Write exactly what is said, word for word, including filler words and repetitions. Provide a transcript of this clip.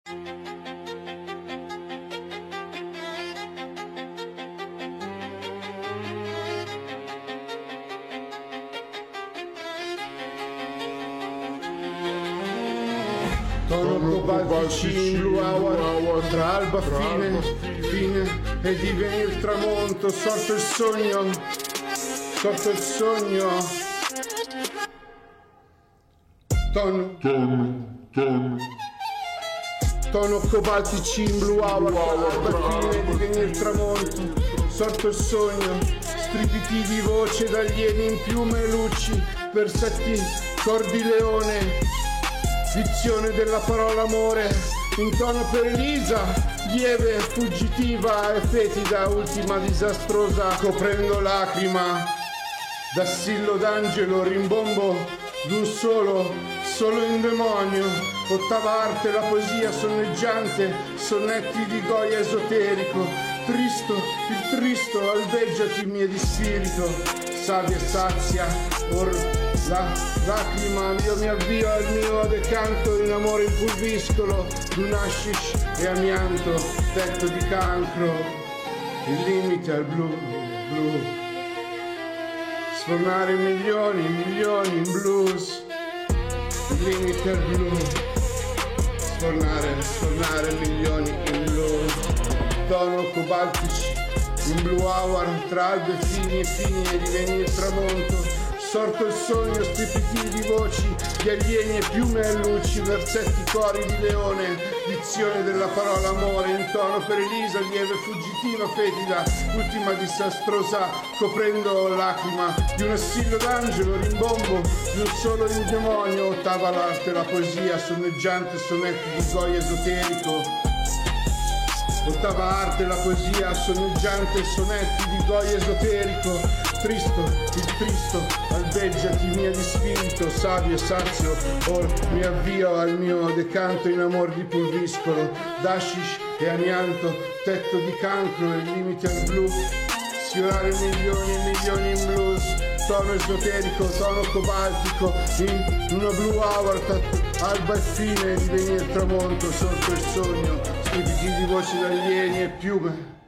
Tono cobalticino, blue hour, tra alba fine, fine, e diviene il tramonto, sorto il sogno, sorto il sogno. Tono, tono, tono. Tono cobalticino, blue hour, tra alba fine, e diviene il tramonto, sorto il sogno. Stripitivi, voce d'alieni in piume e luci, versetti, cor di leone. Dizione della parola amore, in tono per Elisa, lieve, fuggitiva e fetida, ultima disastrosa, coprendo lacrima. D'assillo d'angelo, rimbombo d'un solo, solo in demonio, ottava arte, la poesia sonneggiante, sonnetti di Goya esoterico, tristo, il tristo, albeggiati mie di spirito, savia e sazia, or la lacrima, io mi avvio al mio decanto in amore impulviscolo, d'un hashish e amianto, tetto di cancro, il limite al blu, blu, sfornare milioni, milioni in blues, il limite al blu, sfornare, sfornare milioni in blues, tono cobaltici, in blue hour, tra albe fini e fini e divieni il tramonto. Sorto il sogno, stripitivi voci di alieni e piume e luci, versetti cori di leone, dizione della parola amore, in tono per Elisa, lieve, fuggitiva, fetida, ultima disastrosa, coprendo lacrima di un assillo d'angelo, rimbombo di un solo il demonio, ottava l'arte, la poesia, sonneggiante, sonetti di Goya esoterico. Ottava arte, la poesia, sonneggiante, sonetti di Goya esoterico, tristo, il tristo, albeggiati mia di spirito, savio e sazio, or mi avvio al mio decanto in amor di pulviscolo, d'ashish e amianto, tetto di cancro e limite al blu, sfiorare milioni e milioni in blues, tono esoterico, tono cobaltico, in una blue hour, alba e fine, diviene il tramonto, sorto il sogno, stripiti di voci d'alieni e piume.